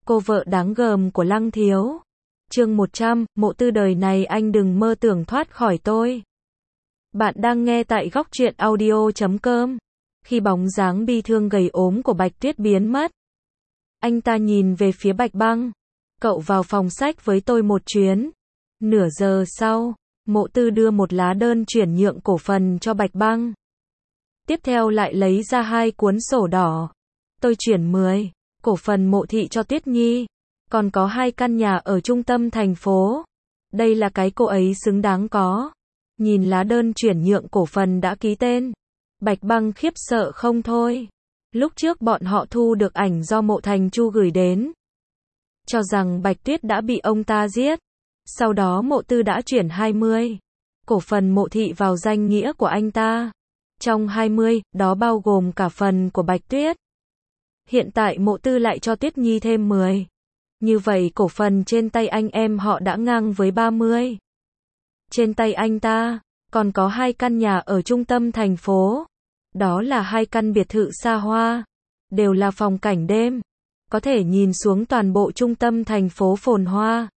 cô vợ đáng gờm của Lăng Thiếu. Chương 100, Mộ Tư đời này anh đừng mơ tưởng thoát khỏi tôi. Bạn đang nghe tại góc truyện audio.com. Khi bóng dáng bi thương gầy ốm của Bạch Tuyết biến mất, anh ta nhìn về phía Bạch Băng. Cậu vào phòng sách với tôi một chuyến. Nửa giờ sau, Mộ Tư đưa một lá đơn chuyển nhượng cổ phần cho Bạch Băng. Tiếp theo lại lấy ra 2 cuốn sổ đỏ. Tôi chuyển 10 cổ phần Mộ Thị cho Tuyết Nhi. Còn có 2 căn nhà ở trung tâm thành phố. Đây là cái cô ấy xứng đáng có. Nhìn lá đơn chuyển nhượng cổ phần đã ký tên, Bạch Băng khiếp sợ không thôi. Lúc trước bọn họ thu được ảnh do Mộ Thành Chu gửi đến, cho rằng Bạch Tuyết đã bị ông ta giết. Sau đó Mộ Tư đã chuyển 20 cổ phần Mộ Thị vào danh nghĩa của anh ta. Trong 20, đó bao gồm cả phần của Bạch Tuyết. Hiện tại Mộ Tư lại cho Tuyết Nhi thêm 10. Như vậy cổ phần trên tay anh em họ đã ngang với 30. Trên tay anh ta còn có 2 căn nhà ở trung tâm thành phố. Đó là 2 căn biệt thự xa hoa, đều là phòng cảnh đêm, có thể nhìn xuống toàn bộ trung tâm thành phố phồn hoa.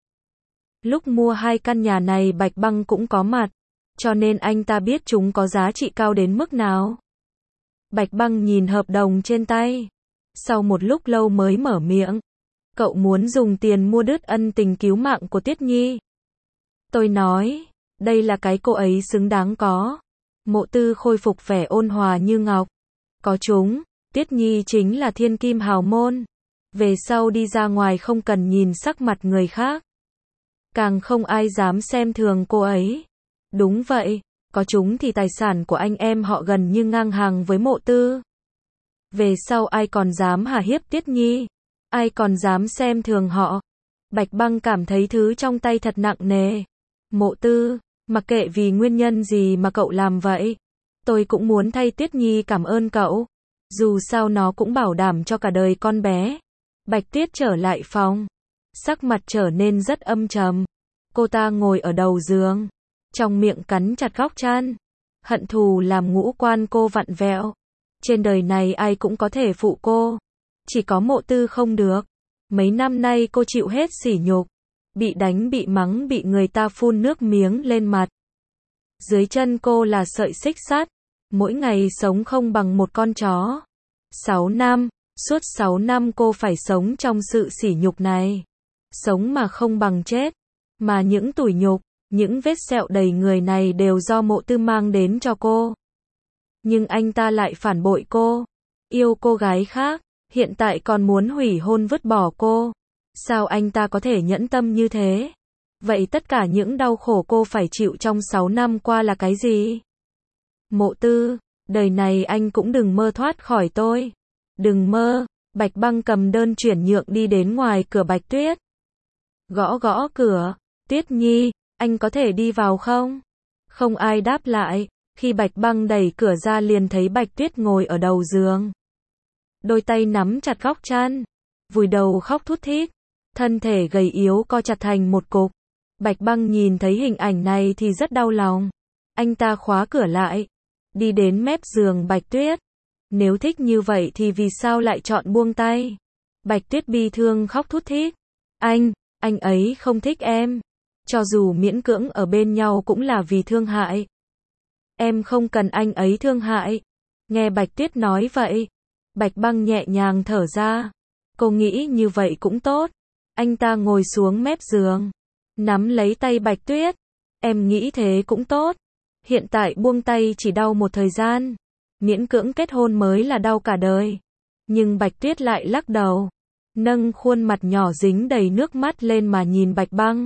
Lúc mua 2 căn nhà này Bạch Băng cũng có mặt, cho nên anh ta biết chúng có giá trị cao đến mức nào. Bạch Băng nhìn hợp đồng trên tay, sau một lúc lâu mới mở miệng. Cậu muốn dùng tiền mua đứt ân tình cứu mạng của Tuyết Nhi. Tôi nói, đây là cái cô ấy xứng đáng có. Mộ Tư khôi phục vẻ ôn hòa như ngọc. Có chúng, Tuyết Nhi chính là thiên kim hào môn. Về sau đi ra ngoài không cần nhìn sắc mặt người khác. Càng không ai dám xem thường cô ấy. Đúng vậy, có chúng thì tài sản của anh em họ gần như ngang hàng với Mộ Tư. Về sau ai còn dám hà hiếp Tuyết Nhi? Ai còn dám xem thường họ? Bạch Băng cảm thấy thứ trong tay thật nặng nề. Mộ Tư, mặc kệ vì nguyên nhân gì mà cậu làm vậy, tôi cũng muốn thay Tuyết Nhi cảm ơn cậu. Dù sao nó cũng bảo đảm cho cả đời con bé. Bạch Tuyết trở lại phòng, sắc mặt trở nên rất âm trầm. Cô ta ngồi ở đầu giường, trong miệng cắn chặt góc chăn. Hận thù làm ngũ quan cô vặn vẹo. Trên đời này ai cũng có thể phụ cô, chỉ có Mộ Tư không được. Mấy năm nay cô chịu hết sỉ nhục, bị đánh bị mắng bị người ta phun nước miếng lên mặt. Dưới chân cô là sợi xích sắt, mỗi ngày sống không bằng một con chó. 6 năm, suốt 6 năm cô phải sống trong sự sỉ nhục này. Sống mà không bằng chết. Mà những tủi nhục, những vết sẹo đầy người này đều do Mộ Tư mang đến cho cô. Nhưng anh ta lại phản bội cô, yêu cô gái khác, hiện tại còn muốn hủy hôn vứt bỏ cô. Sao anh ta có thể nhẫn tâm như thế? Vậy tất cả những đau khổ cô phải chịu trong 6 năm qua là cái gì? Mộ Tư, đời này anh cũng đừng mơ thoát khỏi tôi. Đừng mơ. Bạch Băng cầm đơn chuyển nhượng đi đến ngoài cửa Bạch Tuyết. Gõ gõ cửa. Tuyết Nhi, anh có thể đi vào không? Không ai đáp lại. Khi Bạch Băng đẩy cửa ra liền thấy Bạch Tuyết ngồi ở đầu giường. Đôi tay nắm chặt góc chăn, vùi đầu khóc thút thít, thân thể gầy yếu co chặt thành một cục. Bạch Băng nhìn thấy hình ảnh này thì rất đau lòng. Anh ta khóa cửa lại, đi đến mép giường Bạch Tuyết. Nếu thích như vậy thì vì sao lại chọn buông tay? Bạch Tuyết bi thương khóc thút thít. Anh ấy không thích em. Cho dù miễn cưỡng ở bên nhau cũng là vì thương hại. Em không cần anh ấy thương hại. Nghe Bạch Tuyết nói vậy, Bạch Băng nhẹ nhàng thở ra. Cô nghĩ như vậy cũng tốt. Anh ta ngồi xuống mép giường, nắm lấy tay Bạch Tuyết. Em nghĩ thế cũng tốt. Hiện tại buông tay chỉ đau một thời gian. Miễn cưỡng kết hôn mới là đau cả đời. Nhưng Bạch Tuyết lại lắc đầu, nâng khuôn mặt nhỏ dính đầy nước mắt lên mà nhìn Bạch Băng.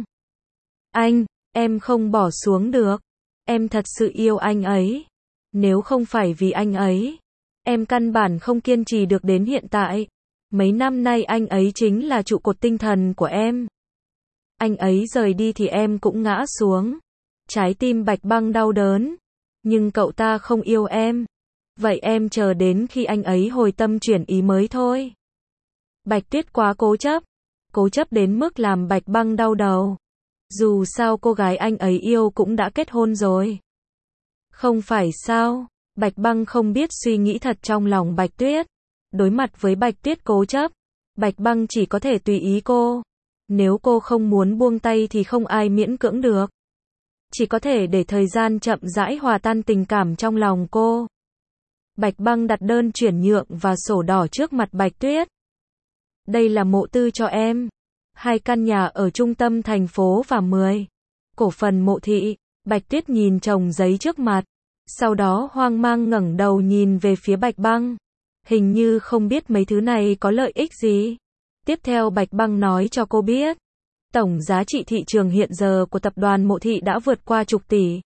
Em không bỏ xuống được. Em thật sự yêu anh ấy. Nếu không phải vì anh ấy, em căn bản không kiên trì được đến hiện tại. Mấy năm nay anh ấy chính là trụ cột tinh thần của em. Anh ấy rời đi thì em cũng ngã xuống. Trái tim Bạch Băng đau đớn. Nhưng cậu ta không yêu em. Vậy em chờ đến khi anh ấy hồi tâm chuyển ý mới thôi. Bạch Tuyết quá cố chấp đến mức làm Bạch Băng đau đầu. Dù sao cô gái anh ấy yêu cũng đã kết hôn rồi. Không phải sao? Bạch Băng không biết suy nghĩ thật trong lòng Bạch Tuyết. Đối mặt với Bạch Tuyết cố chấp, Bạch Băng chỉ có thể tùy ý cô. Nếu cô không muốn buông tay thì không ai miễn cưỡng được. Chỉ có thể để thời gian chậm rãi hòa tan tình cảm trong lòng cô. Bạch Băng đặt đơn chuyển nhượng và sổ đỏ trước mặt Bạch Tuyết. Đây là mộ tư cho em. 2 căn nhà ở trung tâm thành phố và 10 cổ phần mộ thị. Bạch Tuyết nhìn chồng giấy trước mặt. Sau đó hoang mang ngẩng đầu nhìn về phía Bạch Băng. Hình như không biết mấy thứ này có lợi ích gì. Tiếp theo Bạch Băng nói cho cô biết. Tổng giá trị thị trường hiện giờ của tập đoàn mộ thị đã vượt qua chục tỷ.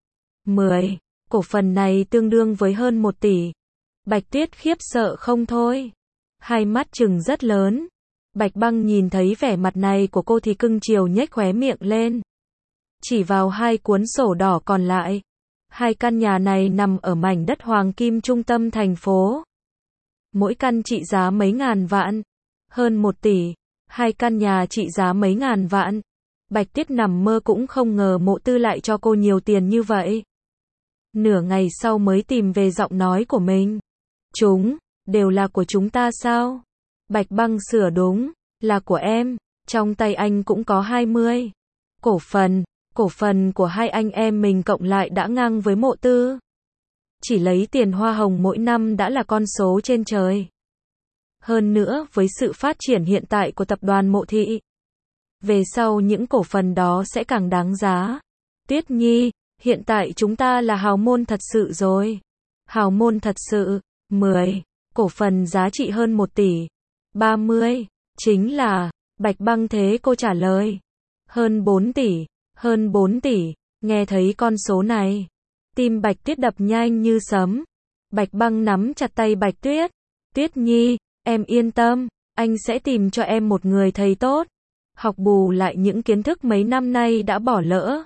10 cổ phần này tương đương với hơn 1 tỷ. Bạch Tuyết khiếp sợ không thôi. Hai mắt trừng rất lớn. Bạch Băng nhìn thấy vẻ mặt này của cô thì cưng chiều nhếch khóe miệng lên. Chỉ vào 2 cuốn sổ đỏ còn lại. 2 căn nhà này nằm ở mảnh đất hoàng kim trung tâm thành phố. Mỗi căn trị giá mấy ngàn vạn. Hơn 1 tỷ. 2 căn nhà trị giá mấy ngàn vạn. Bạch Tuyết nằm mơ cũng không ngờ mộ tư lại cho cô nhiều tiền như vậy. Nửa ngày sau mới tìm về giọng nói của mình. Chúng, đều là của chúng ta sao? Bạch Băng sửa đúng, là của em. Trong tay anh cũng có 20 cổ phần của 2 anh em mình cộng lại đã ngang với mộ tư. Chỉ lấy tiền hoa hồng mỗi năm đã là con số trên trời. Hơn nữa với sự phát triển hiện tại của tập đoàn mộ thị, về sau những cổ phần đó sẽ càng đáng giá. Tuyết Nhi, hiện tại chúng ta là hào môn thật sự rồi. Hào môn thật sự. 10 cổ phần giá trị hơn 1 tỷ. 30 chính là. Bạch Băng thế cô trả lời. Hơn 4 tỷ. Hơn 4 tỷ. Nghe thấy con số này, tim Bạch Tuyết đập nhanh như sấm. Bạch Băng nắm chặt tay Bạch Tuyết. Tuyết Nhi, em yên tâm, anh sẽ tìm cho em một người thầy tốt. Học bù lại những kiến thức mấy năm nay đã bỏ lỡ.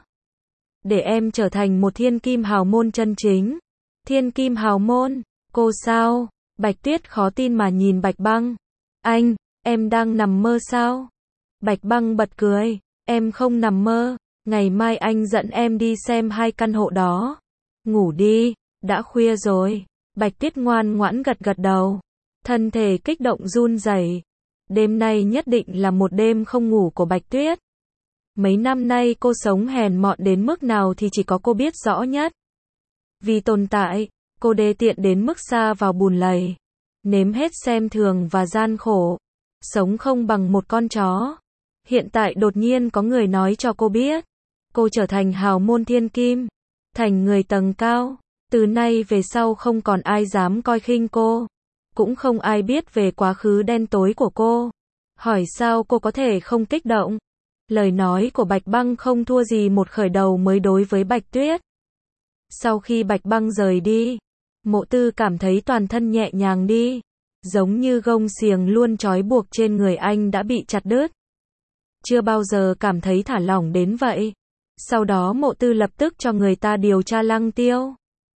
Để em trở thành một thiên kim hào môn chân chính. Thiên kim hào môn? Cô sao? Bạch Tuyết khó tin mà nhìn Bạch Băng. Anh, em đang nằm mơ sao? Bạch Băng bật cười. Em không nằm mơ. Ngày mai anh dẫn em đi xem 2 căn hộ đó. Ngủ đi, đã khuya rồi. Bạch Tuyết ngoan ngoãn gật gật đầu. Thân thể kích động run rẩy. Đêm nay nhất định là một đêm không ngủ của Bạch Tuyết. Mấy năm nay cô sống hèn mọn đến mức nào thì chỉ có cô biết rõ nhất. Vì tồn tại, cô đê tiện đến mức sa vào bùn lầy. Nếm hết xem thường và gian khổ. Sống không bằng một con chó. Hiện tại đột nhiên có người nói cho cô biết. Cô trở thành hào môn thiên kim. Thành người tầng cao. Từ nay về sau không còn ai dám coi khinh cô. Cũng không ai biết về quá khứ đen tối của cô. Hỏi sao cô có thể không kích động? Lời nói của Bạch Băng không thua gì một khởi đầu mới đối với Bạch Tuyết. Sau khi Bạch Băng rời đi, Mộ Tư cảm thấy toàn thân nhẹ nhàng đi. Giống như gông xiềng luôn trói buộc trên người anh đã bị chặt đứt. Chưa bao giờ cảm thấy thả lỏng đến vậy. Sau đó Mộ Tư lập tức cho người ta điều tra Lăng Tiêu.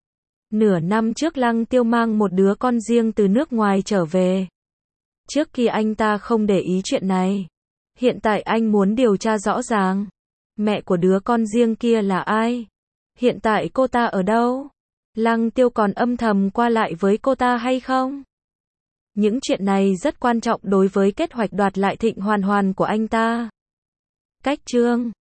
Nửa năm trước Lăng Tiêu mang một đứa con riêng từ nước ngoài trở về. Trước khi anh ta không để ý chuyện này. Hiện tại anh muốn điều tra rõ ràng. Mẹ của đứa con riêng kia là ai? Hiện tại cô ta ở đâu? Lăng Tiêu còn âm thầm qua lại với cô ta hay không? Những chuyện này rất quan trọng đối với kế hoạch đoạt lại Thịnh Hoàn Hoàn của anh ta. Cách chương